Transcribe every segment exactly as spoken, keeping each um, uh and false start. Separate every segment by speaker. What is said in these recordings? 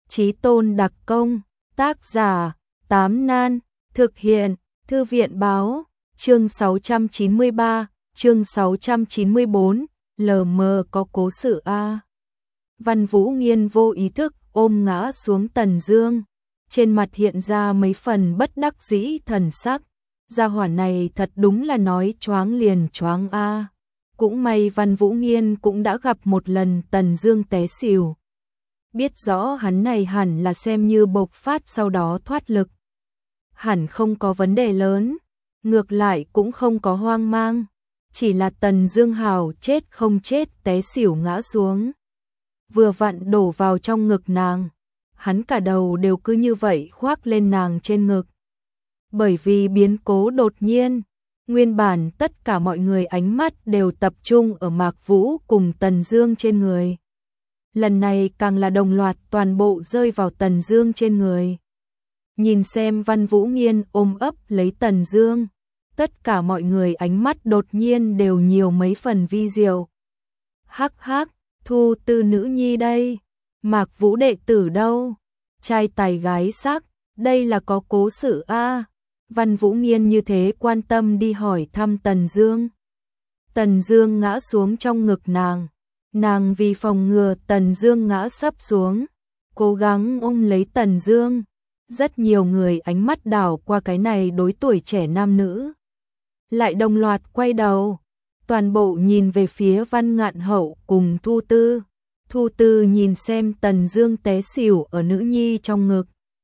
Speaker 1: Chí tôn đặc công, tác giả, Tám Nan, thực hiện, Thư viện báo, chương sáu trăm chín mươi ba, chương sáu trăm chín mươi bốn, lờ mờ có cố sự a. Văn Vũ Nghiên vô ý thức ôm ngã xuống Tần Dương, trên mặt hiện ra mấy phần bất đắc dĩ thần sắc, gia hỏa này thật đúng là nói choáng liền choáng a. Cũng may Văn Vũ Nghiên cũng đã gặp một lần Tần Dương té xỉu. Biết rõ hắn này hẳn là xem như bộc phát sau đó thoát lực. Hẳn không có vấn đề lớn, ngược lại cũng không có hoang mang, chỉ là Tần Dương hào chết không chết té xỉu ngã xuống. Vừa vặn đổ vào trong ngực nàng, hắn cả đầu đều cứ như vậy khoác lên nàng trên ngực. Bởi vì biến cố đột nhiên, nguyên bản tất cả mọi người ánh mắt đều tập trung ở Mạc Vũ cùng Tần Dương trên người. Lần này càng là đồng loạt toàn bộ rơi vào Tần Dương trên người. Nhìn xem Văn Vũ Nghiên ôm ấp lấy Tần Dương, tất cả mọi người ánh mắt đột nhiên đều nhiều mấy phần vi diệu. Hắc hắc, Thu Tư nữ nhi đây, Mạc Vũ đệ tử đâu? Trai tài gái sắc, đây là có cố sự a. Văn Vũ Nghiên như thế quan tâm đi hỏi thăm Tần Dương. Tần Dương ngã xuống trong ngực nàng, nàng vì phòng ngừa Tần Dương ngã sấp xuống, cố gắng ôm lấy Tần Dương. Rất nhiều người ánh mắt đảo qua cái này đối tuổi trẻ nam nữ, lại đồng loạt quay đầu, toàn bộ nhìn về phía Văn Ngạn Hậu cùng Thu Tư. Thu Tư nhìn xem Tần Dương té xỉu ở nữ nhi trong ngực,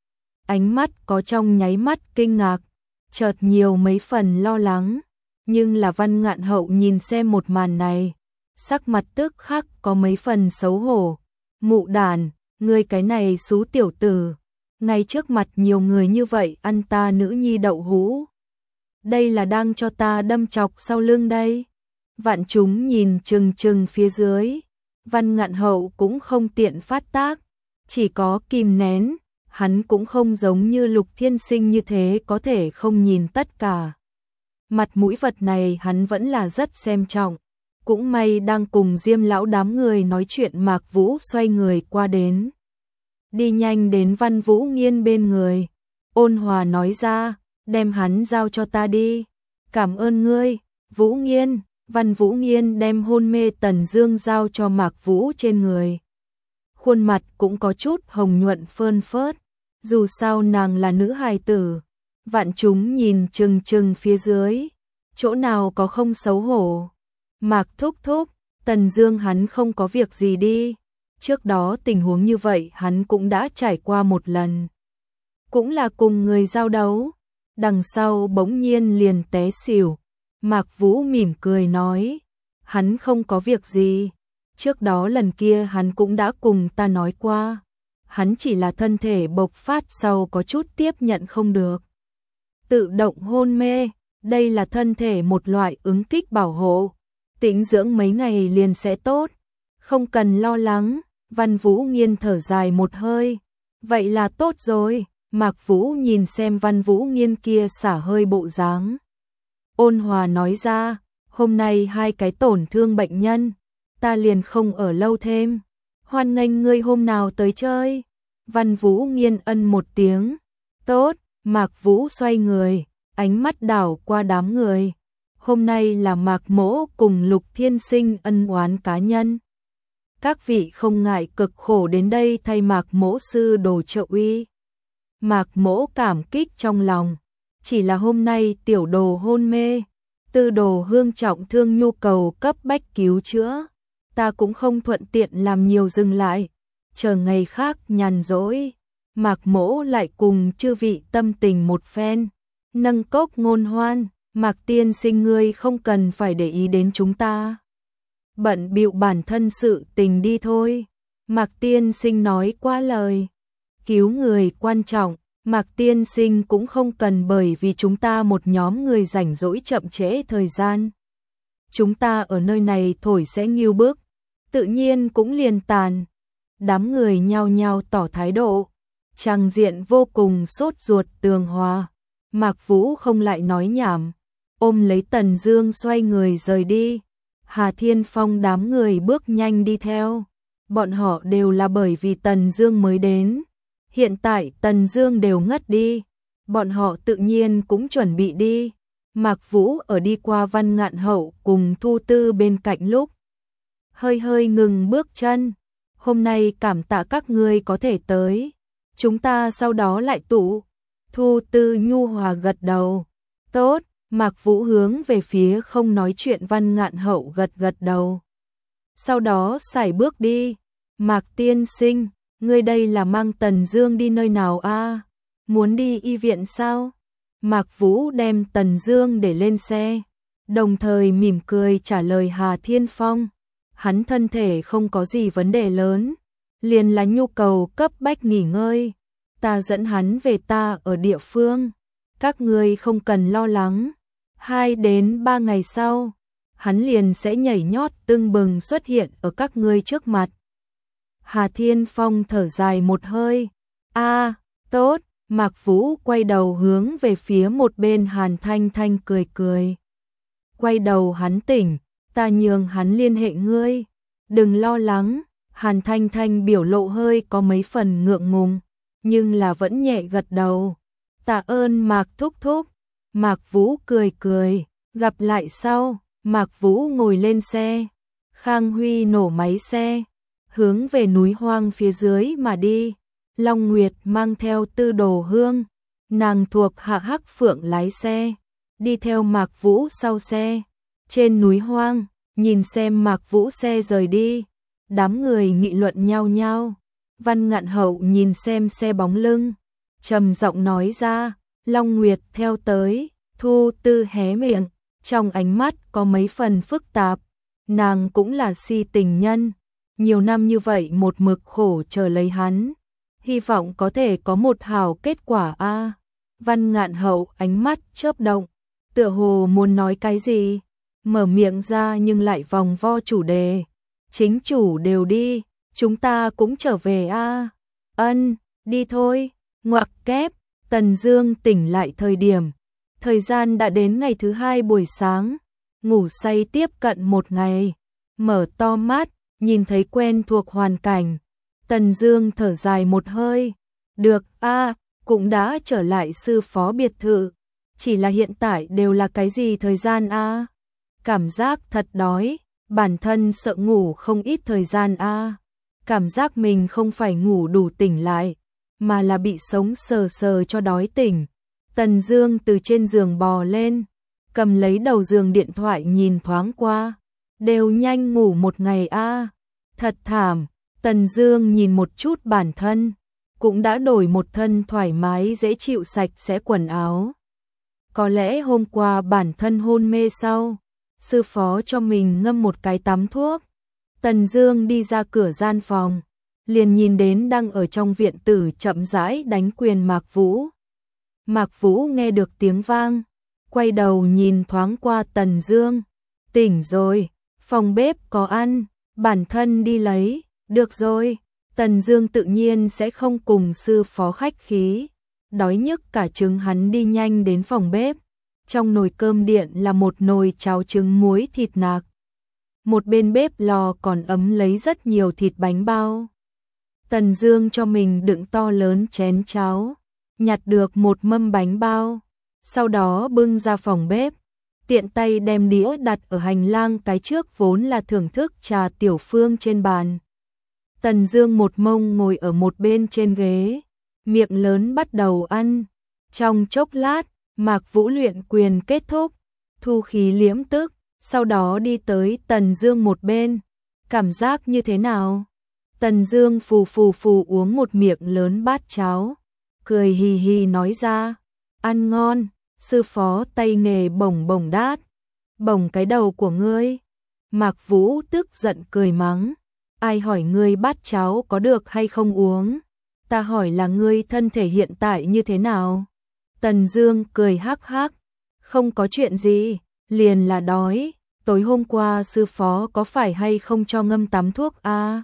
Speaker 1: ánh mắt có trong nháy mắt kinh ngạc, chợt nhiều mấy phần lo lắng, nhưng là Văn Ngạn Hậu nhìn xem một màn này, sắc mặt tức khắc có mấy phần xấu hổ. Mụ đàn, ngươi cái này xú tiểu tử, ngay trước mặt nhiều người như vậy ăn ta nữ nhi đậu hũ. Đây là đang cho ta đâm chọc sau lưng đây. Vạn chúng nhìn chừng chừng phía dưới, Văn Ngạn Hậu cũng không tiện phát tác, chỉ có kìm nén, hắn cũng không giống như Lục Thiên Sinh như thế có thể không nhìn tất cả. Mặt mũi vật này hắn vẫn là rất xem trọng, cũng may đang cùng Diêm lão đám người nói chuyện Mạc Vũ xoay người qua đến. Đi nhanh đến Văn Vũ Nghiên bên người, ôn hòa nói ra, đem hắn giao cho ta đi. Cảm ơn ngươi, Vũ Nghiên. Văn Vũ Nghiên đem hôn mê Tần Dương giao cho Mạc Vũ trên người. Khuôn mặt cũng có chút hồng nhuận phơn phớt, dù sao nàng là nữ hài tử. Vạn chúng nhìn chừng chừng phía dưới, chỗ nào có không xấu hổ. Mạc thúc thúc, Tần Dương hắn không có việc gì đi. Trước đó tình huống như vậy hắn cũng đã trải qua một lần, cũng là cùng người giao đấu, đằng sau bỗng nhiên liền té xỉu. Mạc Vũ mỉm cười nói, hắn không có việc gì, trước đó lần kia hắn cũng đã cùng ta nói qua, hắn chỉ là thân thể bộc phát sau có chút tiếp nhận không được. Tự động hôn mê, đây là thân thể một loại ứng kích bảo hộ, tĩnh dưỡng mấy ngày liền sẽ tốt, không cần lo lắng. Văn Vũ Nghiên thở dài một hơi, vậy là tốt rồi. Mạc Vũ nhìn xem Văn Vũ Nghiên kia xả hơi bộ dáng, ôn hòa nói ra, hôm nay hai cái tổn thương bệnh nhân, ta liền không ở lâu thêm, hoan nghênh ngươi hôm nào tới chơi. Văn Vũ Nghiên ân một tiếng, tốt. Mạc Vũ xoay người, ánh mắt đảo qua đám người, hôm nay là Mạc Mỗ cùng Lục Thiên Sinh ân oán cá nhân, các vị không ngại cực khổ đến đây thay Mạc Mỗ sư đồ trợ uy. Mạc Mỗ cảm kích trong lòng, chỉ là hôm nay tiểu đồ hôn mê, tư đồ hương trọng thương nhu cầu cấp bách cứu chữa, ta cũng không thuận tiện làm nhiều dừng lại, chờ ngày khác nhàn rỗi, Mạc Mỗ lại cùng chư vị tâm tình một phen, nâng cốc ngôn hoan. Mạc tiên sinh ngươi không cần phải để ý đến chúng ta, bận bịu bản thân sự tình đi thôi. Mạc tiên sinh nói quá lời, cứu người quan trọng, Mạc tiên sinh cũng không cần bởi vì chúng ta một nhóm người rảnh rỗi chậm trễ thời gian. Chúng ta ở nơi này thổi sẽ nghiêu bức, tự nhiên cũng liền tàn. Đám người nhao nhao tỏ thái độ, tràng diện vô cùng sốt ruột tường hòa. Mạc Vũ không lại nói nhảm, ôm lấy Tần Dương xoay người rời đi. Hà Thiên Phong đám người bước nhanh đi theo, bọn họ đều là bởi vì Tần Dương mới đến, Hiện tại Tần Dương đều ngất đi, bọn họ tự nhiên cũng chuẩn bị đi. Mạc Vũ ở đi qua Văn Ngạn Hậu cùng Thu Tư bên cạnh lúc hơi hơi ngừng bước chân. Hôm nay cảm tạ các ngươi có thể tới, chúng ta sau đó lại tụ. Thu Tư nhu hòa gật đầu. Tốt. Mạc Vũ hướng về phía không nói chuyện Văn Ngạn Hậu gật gật đầu. Sau đó sải bước đi. Mạc tiên sinh, ngươi đây là mang Tần Dương đi nơi nào a? Muốn đi y viện sao? Mạc Vũ đem Tần Dương để lên xe, đồng thời mỉm cười trả lời Hà Thiên Phong. Hắn thân thể không có gì vấn đề lớn, liền là nhu cầu cấp bách nghỉ ngơi. Ta dẫn hắn về ta ở địa phương, các ngươi không cần lo lắng. Hai đến ba ngày sau, hắn liền sẽ nhảy nhót tưng bừng xuất hiện ở các ngươi trước mặt. Hà Thiên Phong thở dài một hơi. A, tốt. Mạc Vũ quay đầu hướng về phía một bên Hàn Thanh Thanh cười cười. Quay đầu hắn tỉnh, ta nhường hắn liên hệ ngươi. Đừng lo lắng. Hàn Thanh Thanh biểu lộ hơi có mấy phần ngượng ngùng, nhưng là vẫn nhẹ gật đầu. Tạ ơn Mạc thúc thúc. Mạc Vũ cười cười. Gặp lại sau. Mạc Vũ ngồi lên xe. Khang Huy nổ máy xe, hướng về núi hoang phía dưới mà đi. Long Nguyệt mang theo Tư Đồ Hương, nàng thuộc Hạ Hắc Phượng lái xe, đi theo Mạc Vũ sau xe. Trên núi hoang, nhìn xem Mạc Vũ xe rời đi, đám người nghị luận nhau nhau. Văn Ngạn Hậu nhìn xem xe bóng lưng, trầm giọng nói ra, Long Nguyệt theo tới. Thu Tư hé miệng, trong ánh mắt có mấy phần phức tạp. Nàng cũng là si tình nhân, nhiều năm như vậy một mực khổ chờ lấy hắn, hy vọng có thể có một hảo kết quả a. À, Văn Ngạn Hậu ánh mắt chớp động, tựa hồ muốn nói cái gì, mở miệng ra nhưng lại vòng vo chủ đề. Chính chủ đều đi, chúng ta cũng trở về a. À. Ân, đi thôi. Ngoặc kép. Tần Dương tỉnh lại thời điểm, thời gian đã đến ngày thứ hai buổi sáng, ngủ say tiếp cận một ngày, mở to mắt, nhìn thấy quen thuộc hoàn cảnh. Tần Dương thở dài một hơi, được a, à, cũng đã trở lại sư phó biệt thự, chỉ là hiện tại đều là cái gì thời gian a? À? Cảm giác thật đói, bản thân sợ ngủ không ít thời gian a. À? Cảm giác mình không phải ngủ đủ tỉnh lại, mà là bị sống sờ sờ cho đói tỉnh. Tần Dương từ trên giường bò lên, cầm lấy đầu giường điện thoại nhìn thoáng qua, đều nhanh ngủ một ngày a. À? Thật thảm. Tần Dương nhìn một chút bản thân, cũng đã đổi một thân thoải mái dễ chịu sạch sẽ quần áo. Có lẽ hôm qua bản thân hôn mê sau, sư phó cho mình ngâm một cái tắm thuốc. Tần Dương đi ra cửa gian phòng, liền nhìn đến đang ở trong viện tử chậm rãi đánh quyền Mạc Vũ. Mạc Vũ nghe được tiếng vang, quay đầu nhìn thoáng qua Tần Dương. Tỉnh rồi, phòng bếp có ăn, bản thân đi lấy. Được rồi, Tần Dương tự nhiên sẽ không cùng sư phó khách khí. Đói nhức cả trứng hắn đi nhanh đến phòng bếp. Trong nồi cơm điện là một nồi cháo trứng muối thịt nạc. Một bên bếp lò còn ấm lấy rất nhiều thịt bánh bao. Tần Dương cho mình đựng to lớn chén cháo, nhặt được một mâm bánh bao, sau đó bưng ra phòng bếp, tiện tay đem đĩa đặt ở hành lang cái trước vốn là thưởng thức trà tiểu phương trên bàn. Tần Dương một mông ngồi ở một bên trên ghế, miệng lớn bắt đầu ăn. Trong chốc lát, Mạc Vũ luyện quyền kết thúc, thu khí liễm tức, sau đó đi tới Tần Dương một bên. Cảm giác như thế nào? Tần Dương phù phù phù uống một miệng lớn bát cháo, cười hì hì nói ra, ăn ngon, sư phó tay nghề bổng bổng đát. Bổng cái đầu của ngươi. Mạc Vũ tức giận cười mắng. Ai hỏi ngươi bát cháo có được hay không uống? Ta hỏi là ngươi thân thể hiện tại như thế nào? Tần Dương cười hắc hắc. Không có chuyện gì, liền là đói. Tối hôm qua sư phó có phải hay không cho ngâm tắm thuốc a? À?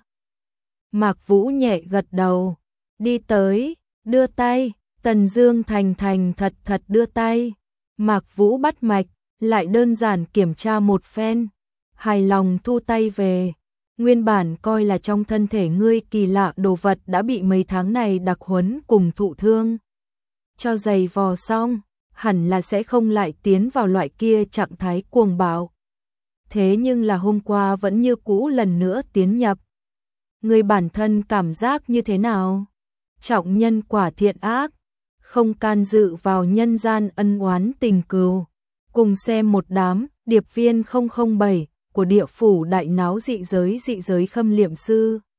Speaker 1: Mạc Vũ nhẹ gật đầu. Đi tới, đưa tay. Tần Dương thành thành thật thật đưa tay. Mạc Vũ bắt mạch, lại đơn giản kiểm tra một phen, hài lòng thu tay về. Nguyên bản coi là trong thân thể ngươi kỳ lạ đồ vật đã bị mấy tháng này đặc huấn cùng thụ thương. Cho giày vò xong, hẳn là sẽ không lại tiến vào loại kia trạng thái cuồng bạo. Thế nhưng là hôm qua vẫn như cũ lần nữa tiến nhập. Người bản thân cảm giác như thế nào? Trọng nhân quả thiện ác, không can dự vào nhân gian ân oán tình cừu. Cùng xem một đám điệp viên không không bảy của địa phủ đại náo dị giới dị giới khâm liệm sư.